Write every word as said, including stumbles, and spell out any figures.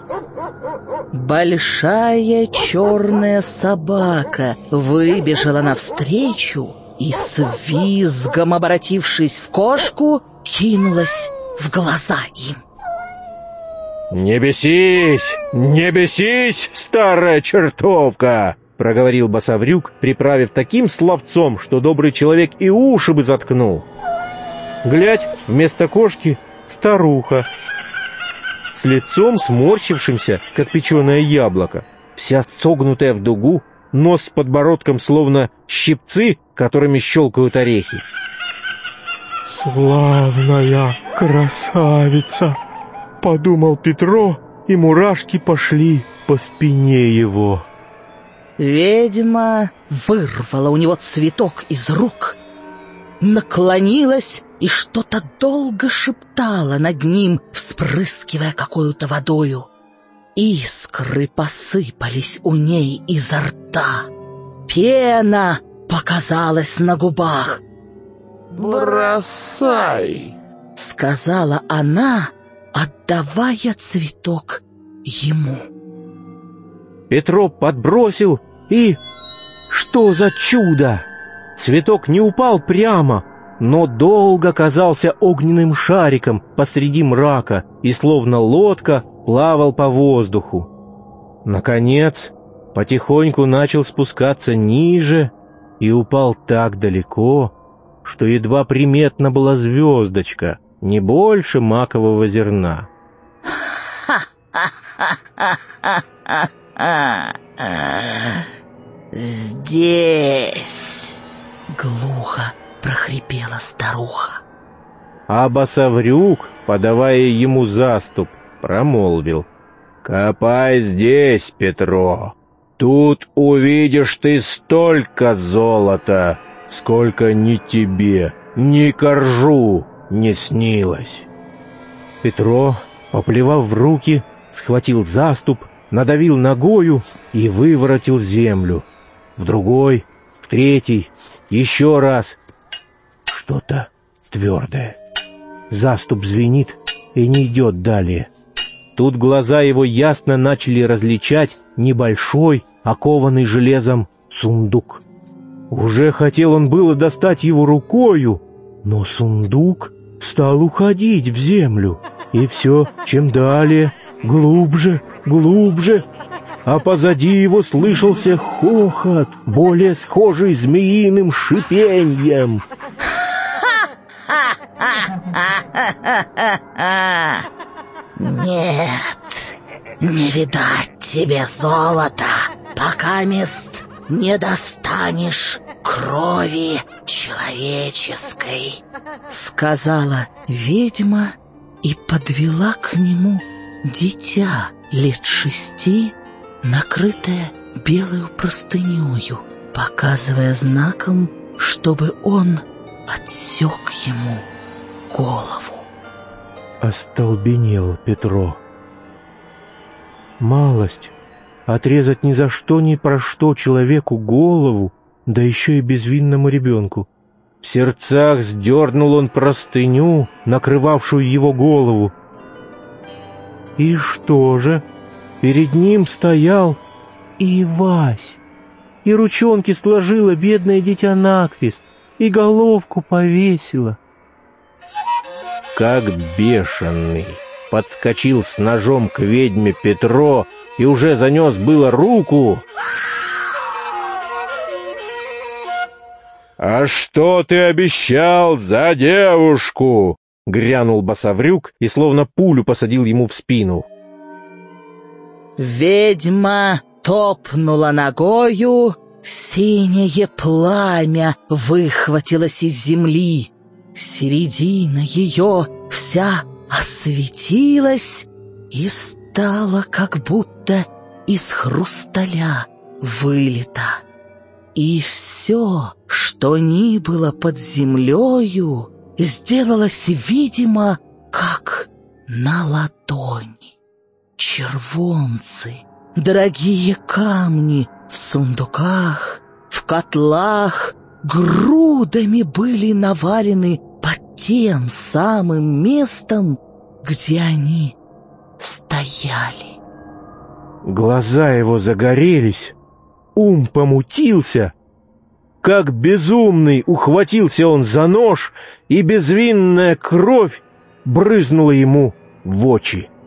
Большая черная собака выбежала навстречу и, с визгом обратившись в кошку, кинулась в глаза им. «Не бесись, не бесись, старая чертовка!» — проговорил Басаврюк, приправив таким словцом, что добрый человек и уши бы заткнул. Глядь, вместо кошки старуха, с лицом сморщившимся, как печеное яблоко, вся согнутая в дугу, нос с подбородком словно щипцы, которыми щелкают орехи. «Славная красавица!» — подумал Петро, и мурашки пошли по спине его. Ведьма вырвала у него цветок из рук, наклонилась и что-то долго шептала над ним, вспрыскивая какую-то водою. Искры посыпались у ней изо рта. Пена показалась на губах. «Бросай!» — сказала она, отдавая цветок ему. Петро подбросил, и... что за чудо! Цветок не упал прямо, но долго казался огненным шариком посреди мрака и, словно лодка, плавал по воздуху. Наконец, потихоньку начал спускаться ниже и упал так далеко, что едва приметна была звездочка, не больше макового зерна. «Здесь!» — глухо прохрипела старуха. А Басаврюк, подавая ему заступ, промолвил: «Копай здесь, Петро, тут увидишь ты столько золота, сколько ни тебе, ни коржу не снилось». Петро, поплевав в руки, схватил заступ, надавил ногою и выворотил землю. В другой, в третий, еще раз. Что-то твердое. Заступ звенит и не идет далее. Тут глаза его ясно начали различать небольшой, окованный железом сундук. Уже хотел он было достать его рукою, но сундук стал уходить в землю, и все, чем далее, глубже, глубже, а позади его слышался хохот, более схожий змеиным шипеньем. «Нет, не видать тебе золота, пока мест не достанешь крови человеческой», — сказала ведьма и подвела к нему дитя лет шести, накрытое белою простынею, показывая знаком, чтобы он отсек ему голову. Остолбенел Петро. Малость отрезать ни за что ни про что человеку голову, да еще и безвинному ребенку. В сердцах сдернул он простыню, накрывавшую его голову. И что же? Перед ним стоял и Вась, и ручонки сложила бедное дитя накрест, и головку повесила. Как бешеный подскочил с ножом к ведьме Петро и уже занес было руку. «А что ты обещал за девушку?» — грянул Басаврюк и словно пулю посадил ему в спину. Ведьма топнула ногою, синее пламя выхватилось из земли. Середина ее вся осветилась и стала как будто из хрусталя вылита. И все, что ни было под землею, сделалось видимо, как на ладони. Червонцы, дорогие камни в сундуках, в котлах грудами были навалены под тем самым местом, где они стояли. Глаза его загорелись, ум помутился. Как безумный ухватился он за нож, и безвинная кровь брызнула ему в очи.